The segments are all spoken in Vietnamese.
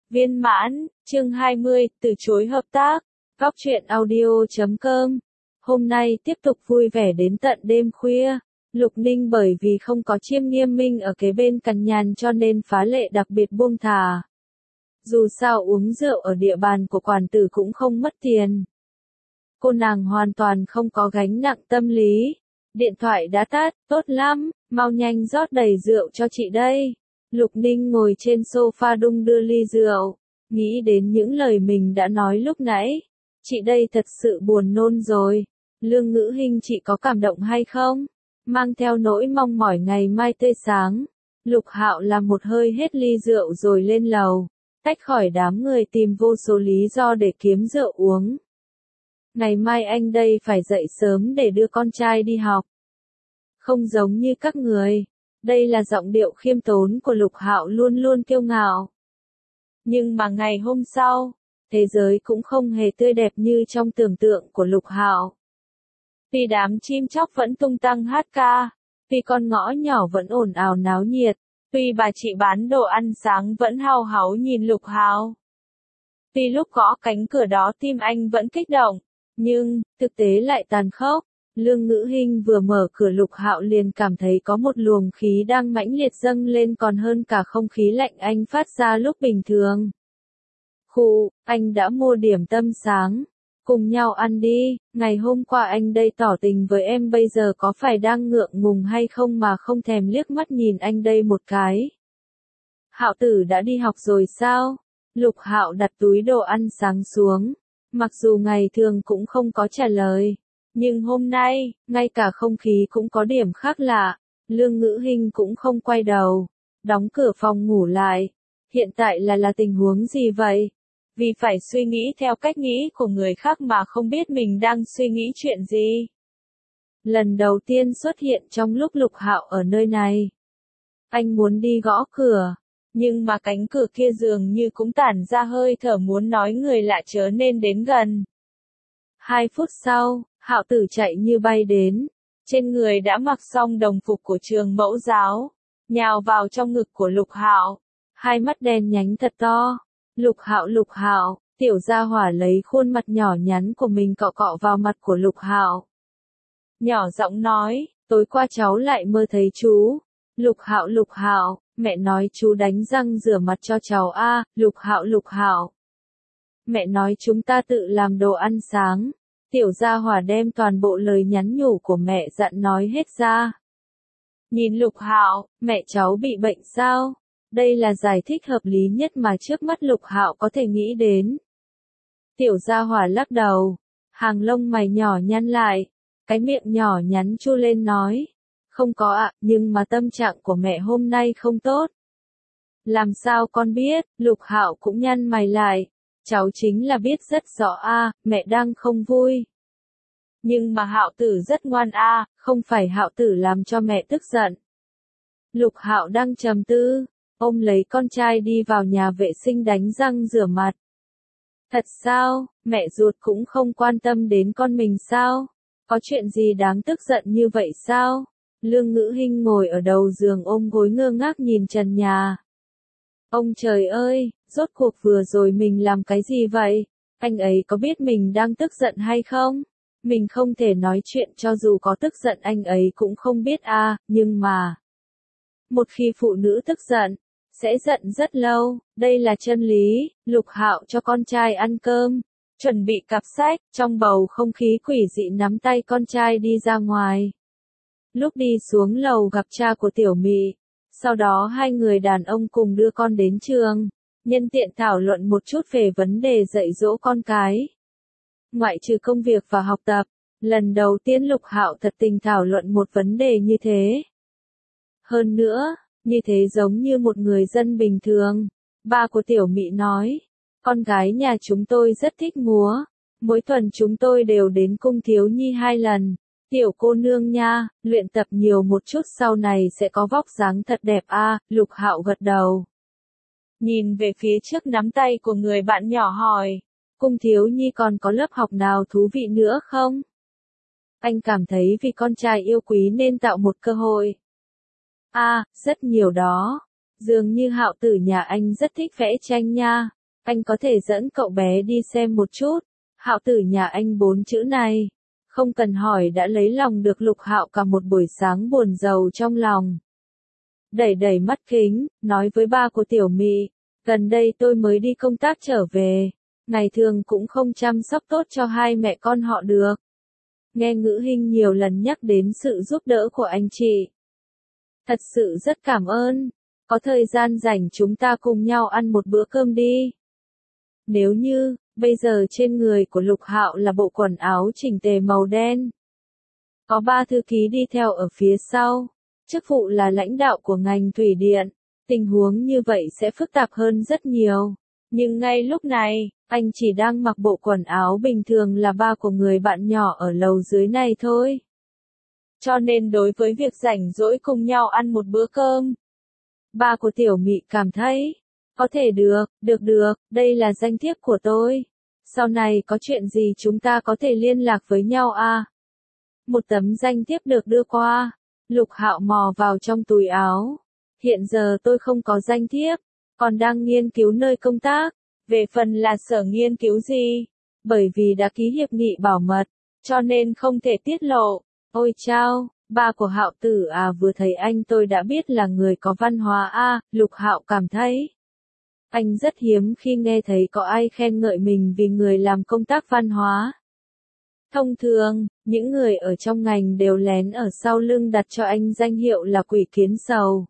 Viên mãn, chương 20, từ chối hợp tác. Góc truyện audio.com. Hôm nay tiếp tục vui vẻ đến tận đêm khuya. Lục Ninh bởi vì không có Chiêm Nghiêm Minh ở kế bên cằn nhằn cho nên phá lệ đặc biệt buông thả. Dù sao uống rượu ở địa bàn của quản tử cũng không mất tiền. Cô nàng hoàn toàn không có gánh nặng tâm lý. Điện thoại đã tắt, tốt lắm, mau nhanh rót đầy rượu cho chị đây. Lục Ninh ngồi trên sofa đung đưa ly rượu, nghĩ đến những lời mình đã nói lúc nãy. Chị đây thật sự buồn nôn rồi. Lương Ngữ Hinh chị có cảm động hay không? Mang theo nỗi mong mỏi ngày mai tươi sáng. Lục Hạo làm một hơi hết ly rượu rồi lên lầu, tách khỏi đám người tìm vô số lý do để kiếm rượu uống. Ngày mai anh đây phải dậy sớm để đưa con trai đi học. Không giống như các người. Đây là giọng điệu khiêm tốn của Lục Hạo luôn luôn kiêu ngạo. Nhưng mà ngày hôm sau, thế giới cũng không hề tươi đẹp như trong tưởng tượng của Lục Hạo. Vì đám chim chóc vẫn tung tăng hát ca, vì con ngõ nhỏ vẫn ồn ào náo nhiệt, vì bà chị bán đồ ăn sáng vẫn hao háu nhìn Lục Hạo. Vì lúc gõ cánh cửa đó tim anh vẫn kích động, nhưng thực tế lại tàn khốc. Lương Ngữ Hinh vừa mở cửa Lục Hạo liền cảm thấy có một luồng khí đang mãnh liệt dâng lên còn hơn cả không khí lạnh anh phát ra lúc bình thường. Khụ, anh đã mua điểm tâm sáng. Cùng nhau ăn đi, ngày hôm qua anh đây tỏ tình với em bây giờ có phải đang ngượng ngùng hay không mà không thèm liếc mắt nhìn anh đây một cái. Hạo tử đã đi học rồi sao? Lục Hạo đặt túi đồ ăn sáng xuống. Mặc dù ngày thường cũng không có trả lời. Nhưng hôm nay, ngay cả không khí cũng có điểm khác lạ. Lương Ngữ Hinh cũng không quay đầu. Đóng cửa phòng ngủ lại. Hiện tại là tình huống gì vậy? Vì phải suy nghĩ theo cách nghĩ của người khác mà không biết mình đang suy nghĩ chuyện gì. Lần đầu tiên xuất hiện trong lúc Lục Hạo ở nơi này. Anh muốn đi gõ cửa. Nhưng mà cánh cửa kia dường như cũng tản ra hơi thở muốn nói người lạ chớ nên đến gần. 2 phút sau, Hạo tử chạy như bay đến. Trên người đã mặc xong đồng phục của trường mẫu giáo. Nhào vào trong ngực của Lục Hạo. Hai mắt đen nhánh thật to. Lục Hạo, tiểu gia hỏa lấy khuôn mặt nhỏ nhắn của mình cọ cọ vào mặt của Lục Hạo. Nhỏ giọng nói, tối qua cháu lại mơ thấy chú. Lục Hạo, mẹ nói chú đánh răng rửa mặt cho cháu a. Lục Hạo. Mẹ nói chúng ta tự làm đồ ăn sáng. Tiểu gia hỏa đem toàn bộ lời nhắn nhủ của mẹ dặn nói hết ra. Nhìn Lục Hạo, mẹ cháu bị bệnh sao? Đây là giải thích hợp lý nhất mà trước mắt Lục Hạo có thể nghĩ đến. Tiểu gia hỏa lắc đầu, hàng lông mày nhỏ nhăn lại, cái miệng nhỏ nhắn chu lên nói, không có ạ, nhưng mà tâm trạng của mẹ hôm nay không tốt. Làm sao con biết? Lục Hạo cũng nhăn mày lại, cháu chính là biết rất rõ a, mẹ đang không vui. Nhưng mà Hạo tử rất ngoan a, không phải Hạo tử làm cho mẹ tức giận. Lục Hạo đang trầm tư. Ông lấy con trai đi vào nhà vệ sinh đánh răng rửa mặt. Thật sao, mẹ ruột cũng không quan tâm đến con mình sao? Có chuyện gì đáng tức giận như vậy sao? Lương Ngữ Hinh ngồi ở đầu giường ôm gối ngơ ngác nhìn trần nhà. Ông trời ơi, rốt cuộc vừa rồi mình làm cái gì vậy? Anh ấy có biết mình đang tức giận hay không? Mình không thể nói chuyện cho dù có tức giận anh ấy cũng không biết a, nhưng mà một khi phụ nữ tức giận, sẽ giận rất lâu, đây là chân lý. Lục Hạo cho con trai ăn cơm, chuẩn bị cặp sách, trong bầu không khí quỷ dị nắm tay con trai đi ra ngoài. Lúc đi xuống lầu gặp cha của Tiểu Mị, sau đó hai người đàn ông cùng đưa con đến trường, nhân tiện thảo luận một chút về vấn đề dạy dỗ con cái. Ngoại trừ công việc và học tập, lần đầu tiên Lục Hạo thật tình thảo luận một vấn đề như thế. Hơn nữa, như thế giống như một người dân bình thường. Ba của Tiểu Mị nói, con gái nhà chúng tôi rất thích múa. Mỗi tuần chúng tôi đều đến cung thiếu nhi 2 lần. Tiểu cô nương nha, luyện tập nhiều một chút sau này sẽ có vóc dáng thật đẹp a. Lục Hạo gật đầu. Nhìn về phía trước nắm tay của người bạn nhỏ hỏi, cung thiếu nhi còn có lớp học nào thú vị nữa không? Anh cảm thấy vì con trai yêu quý nên tạo một cơ hội. Rất nhiều đó. Dường như Hạo tử nhà anh rất thích vẽ tranh nha. anh có thể dẫn cậu bé đi xem một chút. Hạo Tử nhà anh 4 chữ này, không cần hỏi đã lấy lòng được Lục Hạo cả một buổi sáng buồn rầu trong lòng. Đẩy đẩy mắt kính, nói với ba của Tiểu Mị, gần đây tôi mới đi công tác trở về, ngày thường cũng không chăm sóc tốt cho hai mẹ con họ được. Nghe Ngữ Hinh nhiều lần nhắc đến sự giúp đỡ của anh chị. Thật sự rất cảm ơn, có thời gian rảnh chúng ta cùng nhau ăn một bữa cơm đi. Nếu như, bây giờ trên người của Lục Hạo là bộ quần áo chỉnh tề màu đen. Có 3 thư ký đi theo ở phía sau, chức vụ là lãnh đạo của ngành thủy điện, tình huống như vậy sẽ phức tạp hơn rất nhiều. Nhưng ngay lúc này, anh chỉ đang mặc bộ quần áo bình thường là ba của người bạn nhỏ ở lầu dưới này thôi. Cho nên đối với việc rảnh rỗi cùng nhau ăn một bữa cơm, ba của Tiểu Mị cảm thấy, có thể được, đây là danh thiếp của tôi. Sau này có chuyện gì chúng ta có thể liên lạc với nhau à? Một tấm danh thiếp được đưa qua, Lục Hạo mò vào trong túi áo. Hiện giờ tôi không có danh thiếp, còn đang nghiên cứu nơi công tác. Về phần là sở nghiên cứu gì? Bởi vì đã ký hiệp nghị bảo mật, cho nên không thể tiết lộ. Ôi chao, ba của Hạo Tử à, vừa thấy anh tôi đã biết là người có văn hóa à, Lục Hạo cảm thấy. Anh rất hiếm khi nghe thấy có ai khen ngợi mình vì người làm công tác văn hóa. Thông thường, những người ở trong ngành đều lén ở sau lưng đặt cho anh danh hiệu là quỷ kiến sầu.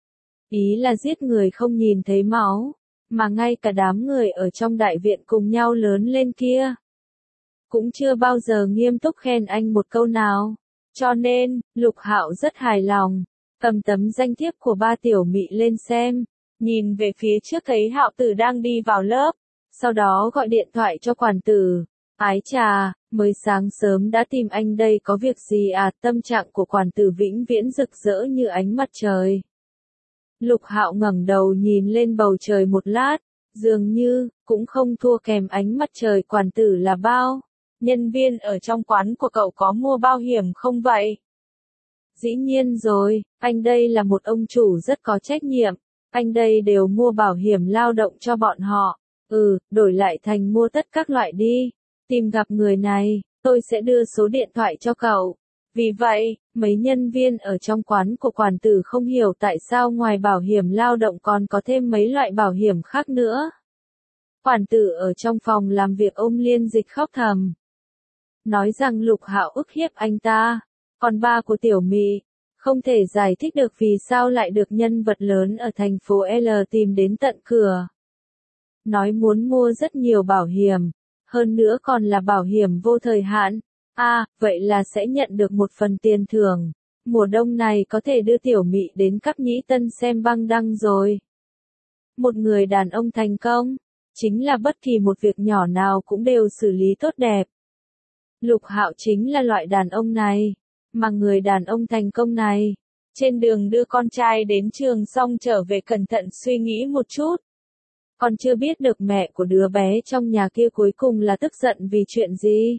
Ý là giết người không nhìn thấy máu, mà ngay cả đám người ở trong đại viện cùng nhau lớn lên kia. Cũng chưa bao giờ nghiêm túc khen anh một câu nào. Cho nên, Lục Hạo rất hài lòng, cầm tấm danh thiếp của ba Tiểu Mị lên xem, nhìn về phía trước thấy Hạo Tử đang đi vào lớp, sau đó gọi điện thoại cho quản tử. Ái chà, mới sáng sớm đã tìm anh đây có việc gì à? Tâm trạng của quản tử vĩnh viễn rực rỡ như ánh mặt trời. Lục Hạo ngẩng đầu nhìn lên bầu trời một lát, dường như, cũng không thua kèm ánh mặt trời quản tử là bao. Nhân viên ở trong quán của cậu có mua bảo hiểm không vậy? Dĩ nhiên rồi, anh đây là một ông chủ rất có trách nhiệm, anh đây đều mua bảo hiểm lao động cho bọn họ. Đổi lại thành mua tất các loại đi. Tìm gặp người này, tôi sẽ đưa số điện thoại cho cậu. Vì vậy, mấy nhân viên ở trong quán của quản tử không hiểu tại sao ngoài bảo hiểm lao động còn có thêm mấy loại bảo hiểm khác nữa. Quản tử ở trong phòng làm việc ôm Liên Dịch khóc thầm. Nói rằng Lục Hạo ức hiếp anh ta, còn ba của Tiểu Mị, không thể giải thích được vì sao lại được nhân vật lớn ở thành phố L tìm đến tận cửa. Nói muốn mua rất nhiều bảo hiểm, hơn nữa còn là bảo hiểm vô thời hạn. Vậy là sẽ nhận được một phần tiền thưởng. Mùa đông này có thể đưa Tiểu Mị đến Cáp Nhĩ Tân xem băng đăng rồi. Một người đàn ông thành công, chính là bất kỳ một việc nhỏ nào cũng đều xử lý tốt đẹp. Lục Hạo chính là loại đàn ông này, mà người đàn ông thành công này, trên đường đưa con trai đến trường xong trở về cẩn thận suy nghĩ một chút. Còn chưa biết được mẹ của đứa bé trong nhà kia cuối cùng là tức giận vì chuyện gì.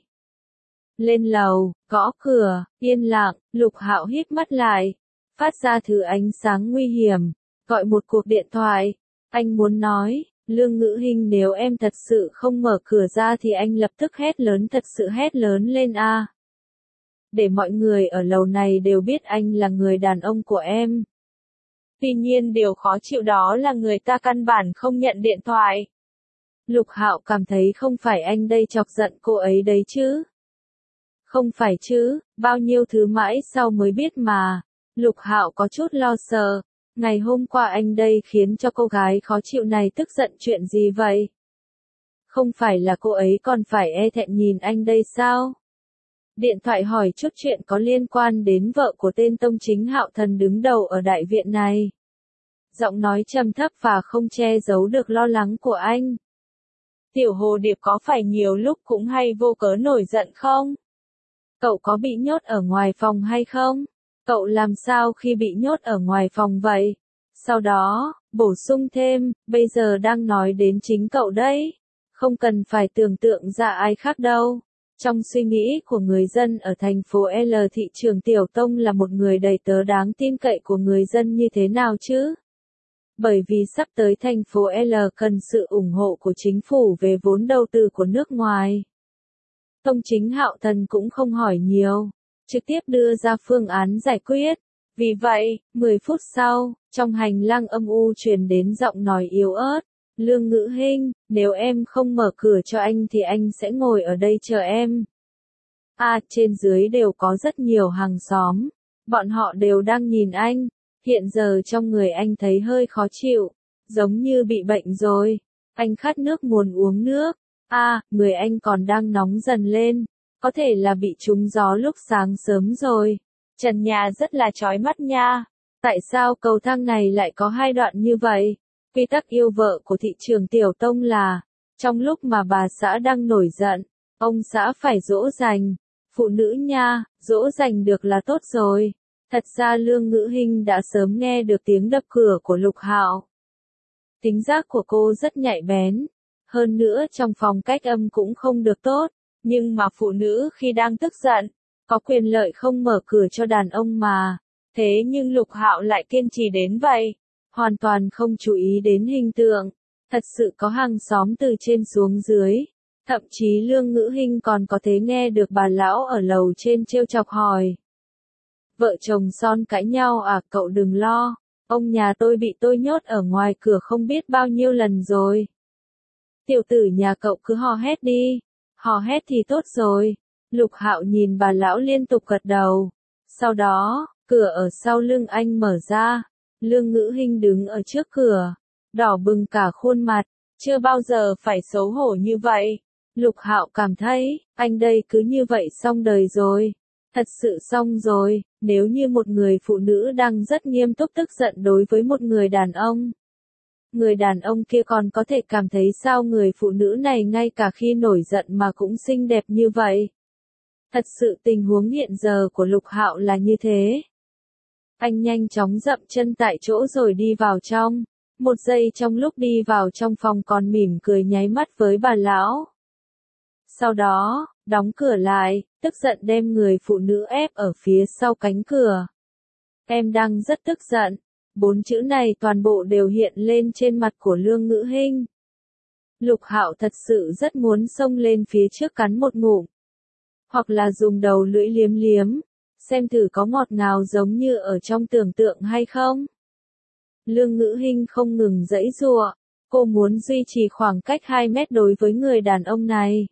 Lên lầu, gõ cửa, yên lặng, Lục Hạo híp mắt lại, phát ra thứ ánh sáng nguy hiểm, gọi một cuộc điện thoại. Anh muốn nói, Lương Ngữ Hinh nếu em thật sự không mở cửa ra thì anh lập tức hét lớn, thật sự hét lớn lên a. Để mọi người ở lầu này đều biết anh là người đàn ông của em. Tuy nhiên điều khó chịu đó là người ta căn bản không nhận điện thoại. Lục Hạo cảm thấy không phải anh đây chọc giận cô ấy đấy chứ. Không phải chứ, bao nhiêu thứ mãi sau mới biết mà. Lục Hạo có chút lo sợ. Ngày hôm qua anh đây khiến cho cô gái khó chịu này tức giận chuyện gì vậy? Không phải là cô ấy còn phải e thẹn nhìn anh đây sao? Điện thoại hỏi chút chuyện có liên quan đến vợ của tên tông chính Hạo Thần đứng đầu ở đại viện này. Giọng nói trầm thấp và không che giấu được lo lắng của anh. Tiểu Hồ Điệp có phải nhiều lúc cũng hay vô cớ nổi giận không? Cậu có bị nhốt ở ngoài phòng hay không? Cậu làm sao khi bị nhốt ở ngoài phòng vậy? Sau đó, bổ sung thêm, bây giờ đang nói đến chính cậu đấy. Không cần phải tưởng tượng ra ai khác đâu. Trong suy nghĩ của người dân ở thành phố L, thị trưởng Tiểu Tông là một người đầy tớ đáng tin cậy của người dân như thế nào chứ? Bởi vì sắp tới thành phố L cần sự ủng hộ của chính phủ về vốn đầu tư của nước ngoài. Tông Chính Hạo Thần cũng không hỏi nhiều, trực tiếp đưa ra phương án giải quyết. Vì vậy, 10 phút sau, trong hành lang âm u truyền đến giọng nói yếu ớt. Lương Ngữ Hinh, nếu em không mở cửa cho anh thì anh sẽ ngồi ở đây chờ em. Trên dưới đều có rất nhiều hàng xóm. Bọn họ đều đang nhìn anh. Hiện giờ trong người anh thấy hơi khó chịu. Giống như bị bệnh rồi. Anh khát nước muốn uống nước. Người anh còn đang nóng dần lên. Có thể là bị trúng gió lúc sáng sớm rồi. Trần nhà rất là chói mắt nha. Tại sao cầu thang này lại có 2 đoạn như vậy? Quy tắc yêu vợ của thị trường Tiểu Tông là, trong lúc mà bà xã đang nổi giận, ông xã phải dỗ dành. Phụ nữ nha, dỗ dành được là tốt rồi. Thật ra Lương Ngữ Hinh đã sớm nghe được tiếng đập cửa của Lục Hạo. Tính giác của cô rất nhạy bén. Hơn nữa trong phòng cách âm cũng không được tốt. Nhưng mà phụ nữ khi đang tức giận, có quyền lợi không mở cửa cho đàn ông mà. Thế nhưng Lục Hạo lại kiên trì đến vậy. Hoàn toàn không chú ý đến hình tượng. Thật sự có hàng xóm từ trên xuống dưới. Thậm chí Lương Ngữ Hinh còn có thể nghe được bà lão ở lầu trên trêu chọc hỏi. Vợ chồng son cãi nhau cậu đừng lo. Ông nhà tôi bị tôi nhốt ở ngoài cửa không biết bao nhiêu lần rồi. Tiểu tử nhà cậu cứ hò hét đi. Hò hét thì tốt rồi. Lục Hạo nhìn bà lão liên tục gật đầu. Sau đó, cửa ở sau lưng anh mở ra. Lương Ngữ Hinh đứng ở trước cửa, đỏ bừng cả khuôn mặt, chưa bao giờ phải xấu hổ như vậy. Lục Hạo cảm thấy, anh đây cứ như vậy xong đời rồi. Thật sự xong rồi, nếu như một người phụ nữ đang rất nghiêm túc tức giận đối với một người đàn ông. Người đàn ông kia còn có thể cảm thấy sao người phụ nữ này ngay cả khi nổi giận mà cũng xinh đẹp như vậy. Thật sự tình huống hiện giờ của Lục Hạo là như thế. Anh nhanh chóng dậm chân tại chỗ rồi đi vào trong. Một giây trong lúc đi vào trong phòng còn mỉm cười nháy mắt với bà lão. Sau đó, đóng cửa lại, tức giận đem người phụ nữ ép ở phía sau cánh cửa. Em đang rất tức giận. 4 chữ này toàn bộ đều hiện lên trên mặt của Lương Ngữ Hinh. Lục Hạo thật sự rất muốn xông lên phía trước cắn một ngụm. Hoặc là dùng đầu lưỡi liếm liếm. Xem thử có ngọt ngào giống như ở trong tưởng tượng hay không. Lương Ngữ Hinh không ngừng giãy giụa. Cô muốn duy trì khoảng cách 2 mét đối với người đàn ông này.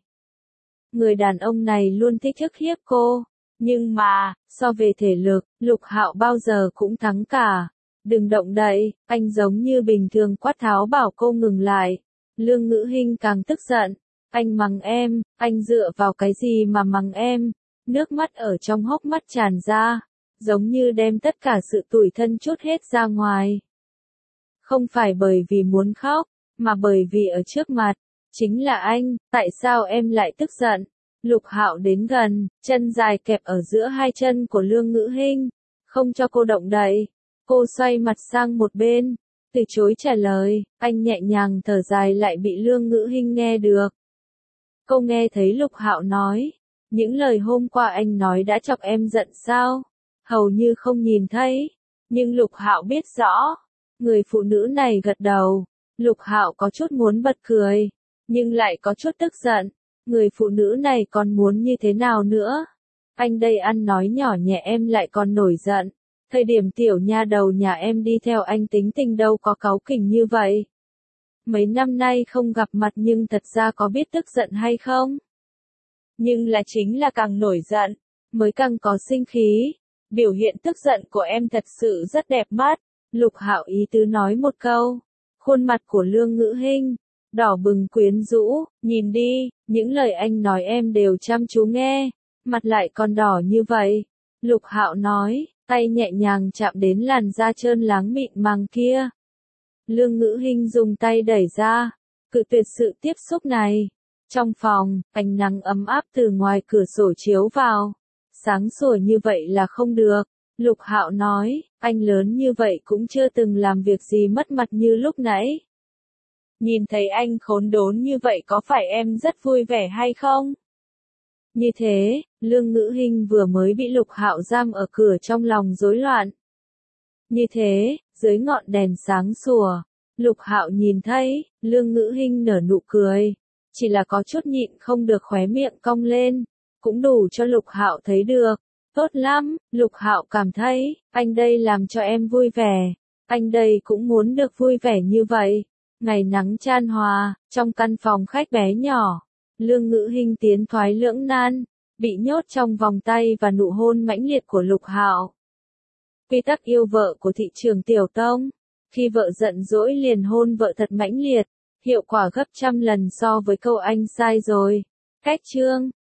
Người đàn ông này luôn thích ức hiếp cô. Nhưng mà, so về thể lực, Lục Hạo bao giờ cũng thắng cả. Đừng động đậy, anh giống như bình thường quát tháo bảo cô ngừng lại. Lương Ngữ Hinh càng tức giận. Anh mắng em, anh dựa vào cái gì mà mắng em? Nước mắt ở trong hốc mắt tràn ra, giống như đem tất cả sự tủi thân trút hết ra ngoài. Không phải bởi vì muốn khóc, mà bởi vì ở trước mặt, chính là anh, tại sao em lại tức giận? Lục Hạo đến gần, chân dài kẹp ở giữa hai chân của Lương Ngữ Hinh, không cho cô động đậy. Cô xoay mặt sang một bên, từ chối trả lời, anh nhẹ nhàng thở dài lại bị Lương Ngữ Hinh nghe được. Cô nghe thấy Lục Hạo nói, những lời hôm qua anh nói đã chọc em giận sao? Hầu như không nhìn thấy, nhưng Lục Hạo biết rõ. Người phụ nữ này gật đầu, Lục Hạo có chút muốn bật cười, nhưng lại có chút tức giận. Người phụ nữ này còn muốn như thế nào nữa? Anh đây ăn nói nhỏ nhẹ em lại còn nổi giận. Thời điểm tiểu nha đầu nhà em đi theo anh tính tình đâu có cáu kỉnh như vậy. Mấy năm nay không gặp mặt nhưng thật ra có biết tức giận hay không? Nhưng là chính là càng nổi giận, mới càng có sinh khí. Biểu hiện tức giận của em thật sự rất đẹp mắt. Lục Hạo ý tứ nói một câu. Khuôn mặt của Lương Ngữ Hinh đỏ bừng quyến rũ, nhìn đi, những lời anh nói em đều chăm chú nghe, mặt lại còn đỏ như vậy. Lục Hạo nói, tay nhẹ nhàng chạm đến làn da trơn láng mịn màng kia. Lương Ngữ Hinh dùng tay đẩy ra, cự tuyệt sự tiếp xúc này. Trong phòng, ánh nắng ấm áp từ ngoài cửa sổ chiếu vào. Sáng sủa như vậy là không được. Lục Hạo nói, anh lớn như vậy cũng chưa từng làm việc gì mất mặt như lúc nãy. Nhìn thấy anh khốn đốn như vậy có phải em rất vui vẻ hay không? Như thế, Lương Ngữ Hinh vừa mới bị Lục Hạo giam ở cửa trong lòng rối loạn. Như thế, Dưới ngọn đèn sáng sủa, Lục Hạo nhìn thấy, Lương Ngữ Hinh nở nụ cười, chỉ là có chút nhịn không được khóe miệng cong lên, cũng đủ cho Lục Hạo thấy được. Tốt lắm, Lục Hạo cảm thấy, anh đây làm cho em vui vẻ, anh đây cũng muốn được vui vẻ như vậy. Ngày nắng chan hòa, trong căn phòng khách bé nhỏ, Lương Ngữ Hinh tiến thoái lưỡng nan, bị nhốt trong vòng tay và nụ hôn mãnh liệt của Lục Hạo. Quy tắc yêu vợ của thị trường Tiểu Tông, khi vợ giận dỗi liền hôn vợ thật mãnh liệt, hiệu quả gấp trăm lần so với câu anh sai rồi. Cách chương